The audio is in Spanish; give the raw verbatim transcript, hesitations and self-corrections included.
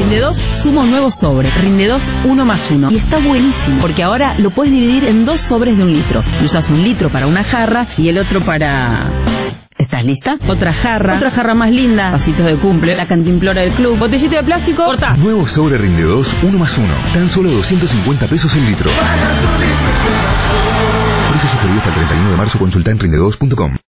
Rinde dos suma un nuevo sobre, Rinde dos uno más uno. Y está buenísimo, porque ahora lo puedes dividir en dos sobres de un litro. Usas un litro para una jarra y el otro para... ¿Estás lista? Otra jarra, otra jarra más linda, vasitos de cumple, la cantimplora del club, botellita de plástico, corta. Nuevo sobre Rinde dos uno más uno. Tan solo doscientos cincuenta pesos el litro. Precios suscritos hasta el treinta y uno de marzo. Consulta en rinde dos punto com.